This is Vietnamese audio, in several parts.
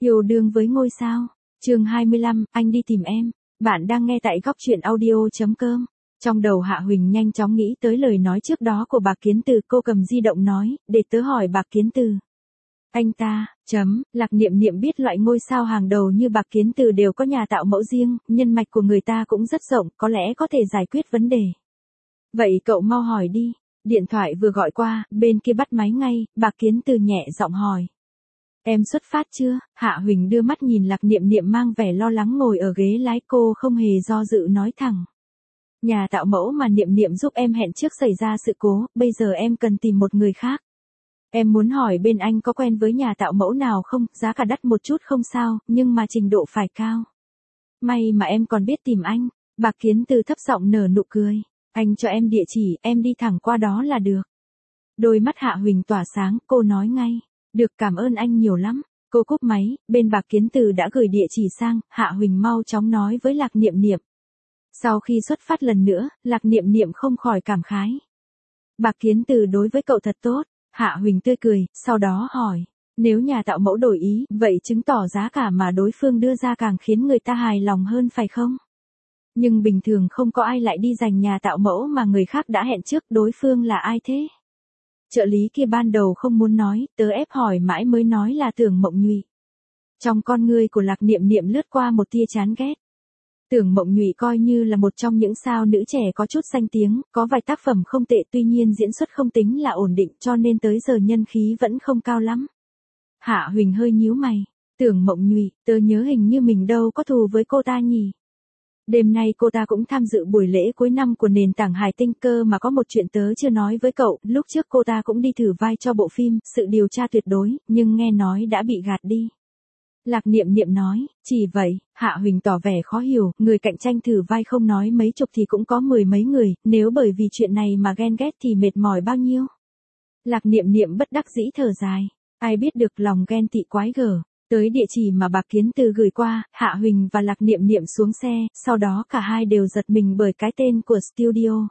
Yêu đương với ngôi sao. Chương 25, anh đi tìm em. Bạn đang nghe tại góc truyện audio.com. Trong đầu Hạ Huỳnh nhanh chóng nghĩ tới lời nói trước đó của Bạc Kiến Từ, cô cầm di động nói, để tớ hỏi Bạc Kiến Từ. Anh ta, Lạc Niệm Niệm biết loại ngôi sao hàng đầu như Bạc Kiến Từ đều có nhà tạo mẫu riêng, nhân mạch của người ta cũng rất rộng, có lẽ có thể giải quyết vấn đề. Vậy cậu mau hỏi đi. Điện thoại vừa gọi qua, bên kia bắt máy ngay, Bạc Kiến Từ nhẹ giọng hỏi. Em xuất phát chưa? Hạ Huỳnh đưa mắt nhìn Lạc Niệm Niệm mang vẻ lo lắng ngồi ở ghế lái, cô không hề do dự nói thẳng. Nhà tạo mẫu mà Niệm Niệm giúp em hẹn trước xảy ra sự cố, bây giờ em cần tìm một người khác. Em muốn hỏi bên anh có quen với nhà tạo mẫu nào không, giá cả đắt một chút không sao, nhưng mà trình độ phải cao. May mà em còn biết tìm anh. Bạc Kiến Từ thấp giọng nở nụ cười. Anh cho em địa chỉ, em đi thẳng qua đó là được. Đôi mắt Hạ Huỳnh tỏa sáng, cô nói ngay. Được, cảm ơn anh nhiều lắm. Cô cúp máy, bên Bạc Kiến Từ đã gửi địa chỉ sang, Hạ Huỳnh mau chóng nói với Lạc Niệm Niệm. Sau khi xuất phát lần nữa, Lạc Niệm Niệm không khỏi cảm khái. Bạc Kiến Từ đối với cậu thật tốt. Hạ Huỳnh tươi cười, sau đó hỏi. Nếu nhà tạo mẫu đổi ý, vậy chứng tỏ giá cả mà đối phương đưa ra càng khiến người ta hài lòng hơn phải không? Nhưng bình thường không có ai lại đi giành nhà tạo mẫu mà người khác đã hẹn trước, đối phương là ai thế? Trợ lý kia ban đầu không muốn nói, tớ ép hỏi mãi mới nói là Tưởng Mộng Nhụy. Trong con ngươi của Lạc Niệm Niệm lướt qua một tia chán ghét. Tưởng Mộng Nhụy coi như là một trong những sao nữ trẻ có chút danh tiếng, có vài tác phẩm không tệ, tuy nhiên diễn xuất không tính là ổn định, cho nên tới giờ nhân khí vẫn không cao lắm. Hạ Huỳnh hơi nhíu mày. Tưởng Mộng Nhụy, tớ nhớ hình như mình đâu có thù với cô ta nhỉ. Đêm nay cô ta cũng tham dự buổi lễ cuối năm của nền tảng Hải Tinh, cơ mà có một chuyện tớ chưa nói với cậu, lúc trước cô ta cũng đi thử vai cho bộ phim Sự Điều Tra Tuyệt Đối, nhưng nghe nói đã bị gạt đi. Lạc Niệm Niệm nói, chỉ vậy. Hạ Huỳnh tỏ vẻ khó hiểu, người cạnh tranh thử vai không nói mấy chục thì cũng có mười mấy người, nếu bởi vì chuyện này mà ghen ghét thì mệt mỏi bao nhiêu. Lạc Niệm Niệm bất đắc dĩ thở dài, ai biết được lòng ghen tị quái gở. Tới địa chỉ mà Bạc Kiến Từ gửi qua, Hạ Huỳnh và Lạc Niệm Niệm xuống xe, sau đó cả hai đều giật mình bởi cái tên của studio.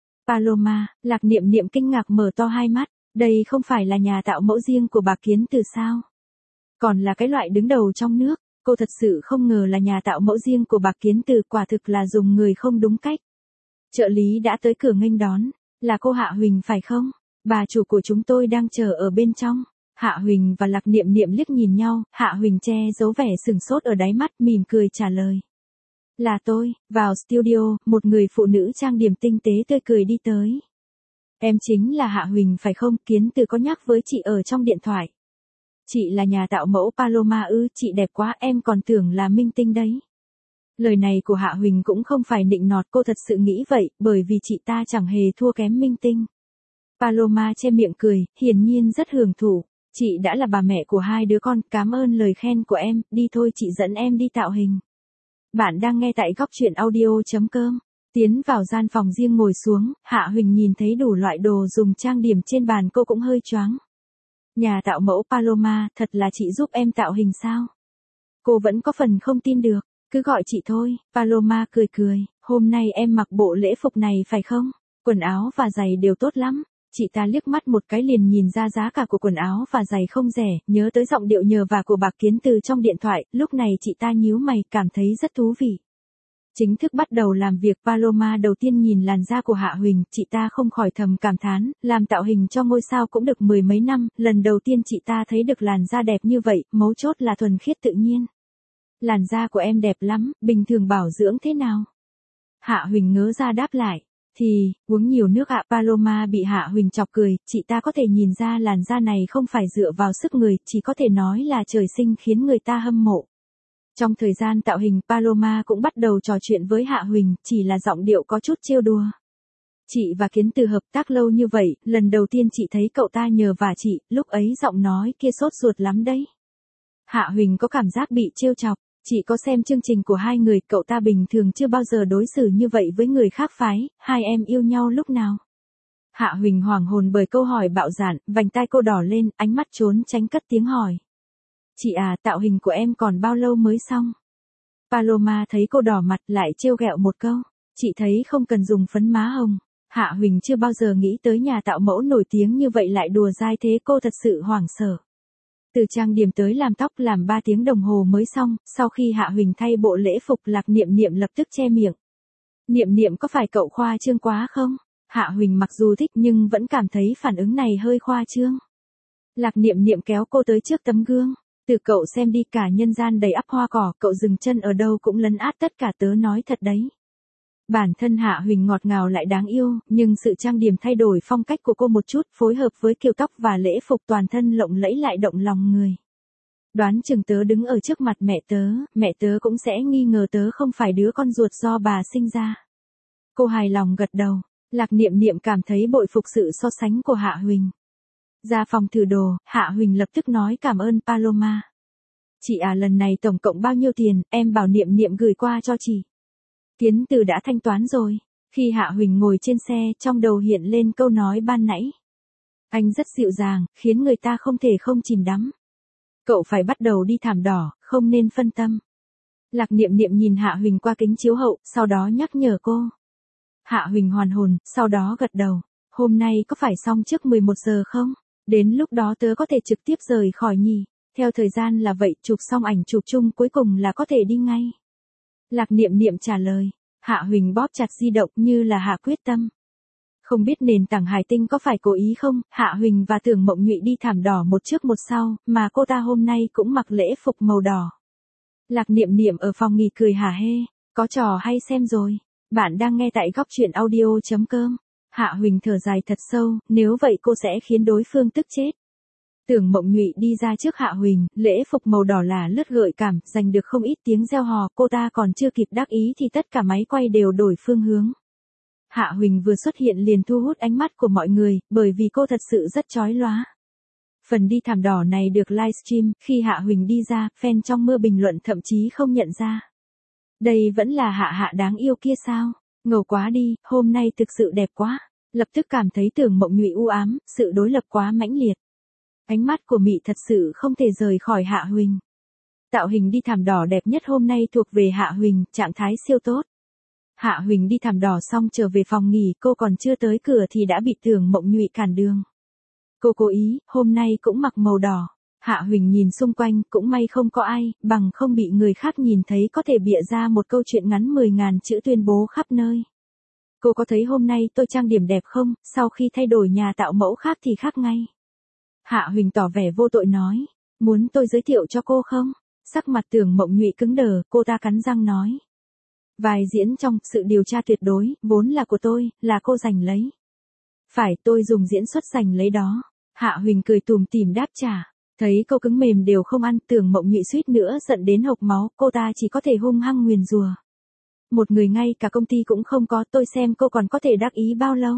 Paloma. Lạc Niệm Niệm kinh ngạc mở to hai mắt, đây không phải là nhà tạo mẫu riêng của Bạc Kiến Từ sao? Còn là cái loại đứng đầu trong nước, cô thật sự không ngờ là nhà tạo mẫu riêng của Bạc Kiến Từ, quả thực là dùng người không đúng cách. Trợ lý đã tới cửa nghênh đón, là cô Hạ Huỳnh phải không? Bà chủ của chúng tôi đang chờ ở bên trong. Hạ Huỳnh và Lạc Niệm Niệm liếc nhìn nhau, Hạ Huỳnh che giấu vẻ sừng sốt ở đáy mắt, mỉm cười trả lời. Là tôi. Vào studio, một người phụ nữ trang điểm tinh tế tươi cười đi tới. Em chính là Hạ Huỳnh phải không? Kiến Từ có nhắc với chị ở trong điện thoại. Chị là nhà tạo mẫu Paloma ư? Chị đẹp quá, em còn tưởng là minh tinh đấy. Lời này của Hạ Huỳnh cũng không phải nịnh nọt, cô thật sự nghĩ vậy, bởi vì chị ta chẳng hề thua kém minh tinh. Paloma che miệng cười, hiển nhiên rất hưởng thụ. Chị đã là bà mẹ của hai đứa con, cảm ơn lời khen của em, đi thôi chị dẫn em đi tạo hình. Bạn đang nghe tại góc truyện audio.com. Tiến vào gian phòng riêng ngồi xuống, Hạ Huỳnh nhìn thấy đủ loại đồ dùng trang điểm trên bàn, cô cũng hơi choáng. Nhà tạo mẫu Paloma, thật là chị giúp em tạo hình sao? Cô vẫn có phần không tin được, cứ gọi chị thôi. Paloma cười cười, hôm nay em mặc bộ lễ phục này phải không? Quần áo và giày đều tốt lắm. Chị ta liếc mắt một cái liền nhìn ra giá cả của quần áo và giày không rẻ, nhớ tới giọng điệu nhờ vả của Bạc Kiến Từ trong điện thoại, lúc này chị ta nhíu mày, cảm thấy rất thú vị. Chính thức bắt đầu làm việc, Paloma đầu tiên nhìn làn da của Hạ Huỳnh, chị ta không khỏi thầm cảm thán, làm tạo hình cho ngôi sao cũng được mười mấy năm, lần đầu tiên chị ta thấy được làn da đẹp như vậy, mấu chốt là thuần khiết tự nhiên. Làn da của em đẹp lắm, bình thường bảo dưỡng thế nào? Hạ Huỳnh ngớ ra đáp lại. Thì, uống nhiều nước ạ. Paloma bị Hạ Huỳnh chọc cười, chị ta có thể nhìn ra làn da này không phải dựa vào sức người, chỉ có thể nói là trời sinh khiến người ta hâm mộ. Trong thời gian tạo hình, Paloma cũng bắt đầu trò chuyện với Hạ Huỳnh, chỉ là giọng điệu có chút trêu đùa. Chị và Kiến Từ hợp tác lâu như vậy, lần đầu tiên chị thấy cậu ta nhờ vả chị, lúc ấy giọng nói kia sốt ruột lắm đấy. Hạ Huỳnh có cảm giác bị trêu chọc. Chị có xem chương trình của hai người, cậu ta bình thường chưa bao giờ đối xử như vậy với người khác phái, hai em yêu nhau lúc nào? Hạ Huỳnh hoảng hồn bởi câu hỏi bạo dạn, vành tai cô đỏ lên, ánh mắt trốn tránh cất tiếng hỏi. Chị à, tạo hình của em còn bao lâu mới xong? Paloma thấy cô đỏ mặt lại trêu ghẹo một câu. Chị thấy không cần dùng phấn má hồng. Hạ Huỳnh chưa bao giờ nghĩ tới nhà tạo mẫu nổi tiếng như vậy lại đùa dai thế, cô thật sự hoảng sợ. Từ trang điểm tới làm tóc làm 3 tiếng đồng hồ mới xong, sau khi Hạ Huỳnh thay bộ lễ phục Lạc Niệm Niệm lập tức che miệng. Niệm Niệm có phải cậu khoa trương quá không? Hạ Huỳnh mặc dù thích nhưng vẫn cảm thấy phản ứng này hơi khoa trương. Lạc Niệm Niệm kéo cô tới trước tấm gương. Từ cậu xem đi, cả nhân gian đầy ắp hoa cỏ, cậu dừng chân ở đâu cũng lấn át tất cả, tớ nói thật đấy. Bản thân Hạ Huỳnh ngọt ngào lại đáng yêu, nhưng sự trang điểm thay đổi phong cách của cô một chút, phối hợp với kiểu tóc và lễ phục toàn thân lộng lẫy lại động lòng người. Đoán chừng tớ đứng ở trước mặt mẹ tớ cũng sẽ nghi ngờ tớ không phải đứa con ruột do bà sinh ra. Cô hài lòng gật đầu. Lạc Niệm Niệm cảm thấy bội phục sự so sánh của Hạ Huỳnh. Ra phòng thử đồ, Hạ Huỳnh lập tức nói cảm ơn Paloma. Chị à, lần này tổng cộng bao nhiêu tiền, em bảo Niệm Niệm gửi qua cho chị. Kiến Từ đã thanh toán rồi. Khi Hạ Huỳnh ngồi trên xe, trong đầu hiện lên câu nói ban nãy. Anh rất dịu dàng, khiến người ta không thể không chìm đắm. Cậu phải bắt đầu đi thảm đỏ, không nên phân tâm. Lạc Niệm Niệm nhìn Hạ Huỳnh qua kính chiếu hậu, sau đó nhắc nhở cô. Hạ Huỳnh hoàn hồn, sau đó gật đầu. Hôm nay có phải xong trước 11 giờ không? Đến lúc đó tớ có thể trực tiếp rời khỏi nhỉ? Theo thời gian là vậy, chụp xong ảnh chụp chung cuối cùng là có thể đi ngay. Lạc Niệm Niệm trả lời. Hạ Huỳnh bóp chặt di động như là hạ quyết tâm. Không biết nền tảng Hải Tinh có phải cố ý không, Hạ Huỳnh và Tưởng Mộng Nhụy đi thảm đỏ một trước một sau, mà cô ta hôm nay cũng mặc lễ phục màu đỏ. Lạc Niệm Niệm ở phòng nghỉ cười hả hê, có trò hay xem rồi. Bạn đang nghe tại góc truyện audio.com. Hạ Huỳnh thở dài thật sâu, nếu vậy cô sẽ khiến đối phương tức chết. Tưởng Mộng Nhụy đi ra trước Hạ Huỳnh, lễ phục màu đỏ là lướt gợi cảm, giành được không ít tiếng reo hò, cô ta còn chưa kịp đắc ý thì tất cả máy quay đều đổi phương hướng. Hạ Huỳnh vừa xuất hiện liền thu hút ánh mắt của mọi người, bởi vì cô thật sự rất chói lóa. Phần đi thảm đỏ này được livestream, khi Hạ Huỳnh đi ra, fan trong mưa bình luận thậm chí không nhận ra. Đây vẫn là Hạ Hạ đáng yêu kia sao? Ngầu quá đi, hôm nay thực sự đẹp quá. Lập tức cảm thấy Tưởng Mộng Nhụy u ám, sự đối lập quá mãnh liệt. Ánh mắt của Mị thật sự không thể rời khỏi Hạ Huỳnh. Tạo hình đi thảm đỏ đẹp nhất hôm nay thuộc về Hạ Huỳnh, trạng thái siêu tốt. Hạ Huỳnh đi thảm đỏ xong trở về phòng nghỉ, cô còn chưa tới cửa thì đã bị Tưởng Mộng Nhụy cản đường. Cô cố ý, hôm nay cũng mặc màu đỏ. Hạ Huỳnh nhìn xung quanh, cũng may không có ai, bằng không bị người khác nhìn thấy có thể bịa ra một câu chuyện ngắn 10.000 chữ tuyên bố khắp nơi. Cô có thấy hôm nay tôi trang điểm đẹp không, sau khi thay đổi nhà tạo mẫu khác thì khác ngay. Hạ Huỳnh tỏ vẻ vô tội nói, muốn tôi giới thiệu cho cô không? Sắc mặt Tưởng Mộng Nhụy cứng đờ, cô ta cắn răng nói. Vai diễn trong Sự Điều Tra Tuyệt Đối, vốn là của tôi, là cô giành lấy. Phải, tôi dùng diễn xuất giành lấy đó. Hạ Huỳnh cười tủm tỉm đáp trả. Thấy câu cứng mềm đều không ăn, Tưởng Mộng Nhụy suýt nữa giận đến hộc máu, cô ta chỉ có thể hung hăng nguyền rủa. Một người ngay cả công ty cũng không có, tôi xem cô còn có thể đắc ý bao lâu.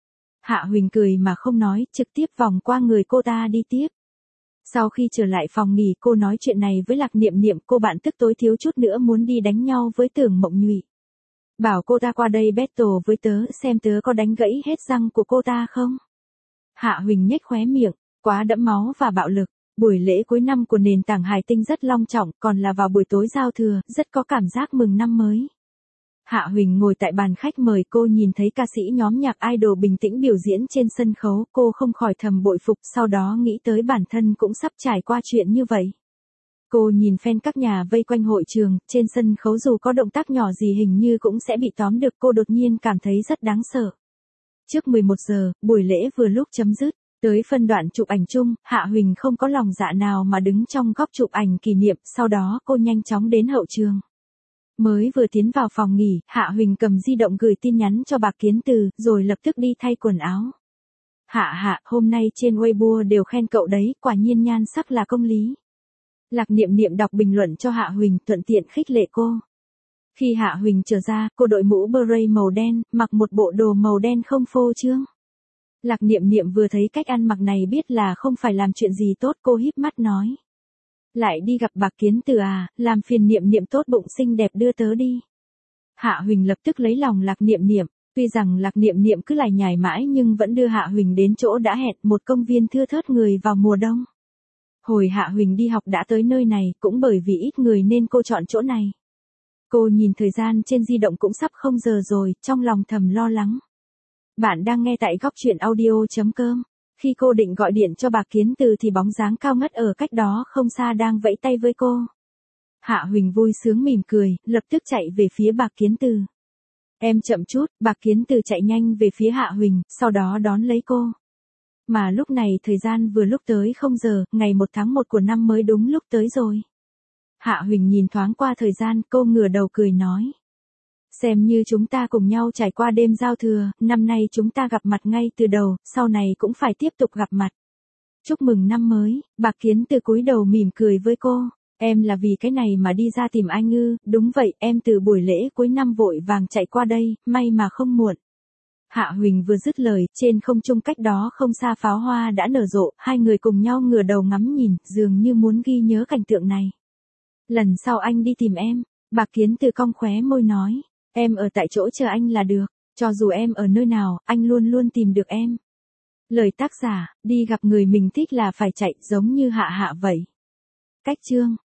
Hạ Huỳnh cười mà không nói, trực tiếp vòng qua người cô ta đi tiếp. Sau khi trở lại phòng nghỉ, cô nói chuyện này với Lạc Niệm Niệm, cô bạn tức tối thiếu chút nữa muốn đi đánh nhau với Tưởng Mộng Nhụy. Bảo cô ta qua đây battle với tớ, xem tớ có đánh gãy hết răng của cô ta không. Hạ Huỳnh nhếch khóe miệng, quá đẫm máu và bạo lực. Buổi lễ cuối năm của nền tảng Hải Tinh rất long trọng, còn là vào buổi tối giao thừa, rất có cảm giác mừng năm mới. Hạ Huỳnh ngồi tại bàn khách mời, cô nhìn thấy ca sĩ nhóm nhạc idol bình tĩnh biểu diễn trên sân khấu, cô không khỏi thầm bội phục, sau đó nghĩ tới bản thân cũng sắp trải qua chuyện như vậy. Cô nhìn fan các nhà vây quanh hội trường, trên sân khấu dù có động tác nhỏ gì hình như cũng sẽ bị tóm được, cô đột nhiên cảm thấy rất đáng sợ. Trước 11 giờ, buổi lễ vừa lúc chấm dứt, tới phân đoạn chụp ảnh chung, Hạ Huỳnh không có lòng dạ nào mà đứng trong góc chụp ảnh kỷ niệm, sau đó cô nhanh chóng đến hậu trường. Mới vừa tiến vào phòng nghỉ, Hạ Huỳnh cầm di động gửi tin nhắn cho Bạc Kiến Từ, rồi lập tức đi thay quần áo. Hạ Hạ, hôm nay trên Weibo đều khen cậu đấy, quả nhiên nhan sắc là công lý. Lạc Niệm Niệm đọc bình luận cho Hạ Huỳnh, thuận tiện khích lệ cô. Khi Hạ Huỳnh trở ra, cô đội mũ beret màu đen, mặc một bộ đồ màu đen không phô trương. Lạc Niệm Niệm vừa thấy cách ăn mặc này biết là không phải làm chuyện gì tốt, cô híp mắt nói. Lại đi gặp Bạc Kiến Từ à, làm phiền Niệm Niệm tốt bụng xinh đẹp đưa tớ đi. Hạ Huỳnh lập tức lấy lòng Lạc Niệm Niệm, tuy rằng Lạc Niệm Niệm cứ lải nhải mãi nhưng vẫn đưa Hạ Huỳnh đến chỗ đã hẹn, một công viên thưa thớt người vào mùa đông. Hồi Hạ Huỳnh đi học đã tới nơi này, cũng bởi vì ít người nên cô chọn chỗ này. Cô nhìn thời gian trên di động cũng sắp 0 giờ rồi, trong lòng thầm lo lắng. Bạn đang nghe tại góc truyện audio.com. Khi cô định gọi điện cho Bạc Kiến Từ thì bóng dáng cao ngất ở cách đó không xa đang vẫy tay với cô. Hạ Huỳnh vui sướng mỉm cười, lập tức chạy về phía Bạc Kiến Từ. Em chậm chút, Bạc Kiến Từ chạy nhanh về phía Hạ Huỳnh, sau đó đón lấy cô. Mà lúc này thời gian vừa lúc tới 0 giờ, ngày 1 tháng 1 của năm mới đúng lúc tới rồi. Hạ Huỳnh nhìn thoáng qua thời gian, cô ngửa đầu cười nói. Xem như chúng ta cùng nhau trải qua đêm giao thừa, năm nay chúng ta gặp mặt ngay từ đầu, sau này cũng phải tiếp tục gặp mặt. Chúc mừng năm mới, Bạc Kiến Từ cúi đầu mỉm cười với cô. Em là vì cái này mà đi ra tìm anh ư? Đúng vậy, em từ buổi lễ cuối năm vội vàng chạy qua đây, may mà không muộn. Hạ Huỳnh vừa dứt lời, trên không trung cách đó không xa pháo hoa đã nở rộ, hai người cùng nhau ngửa đầu ngắm nhìn, dường như muốn ghi nhớ cảnh tượng này. Lần sau anh đi tìm em, Bạc Kiến Từ cong khóe môi nói, em ở tại chỗ chờ anh là được, cho dù em ở nơi nào, anh luôn luôn tìm được em. Lời tác giả, đi gặp người mình thích là phải chạy, giống như Hạ Hạ vậy. Cách chương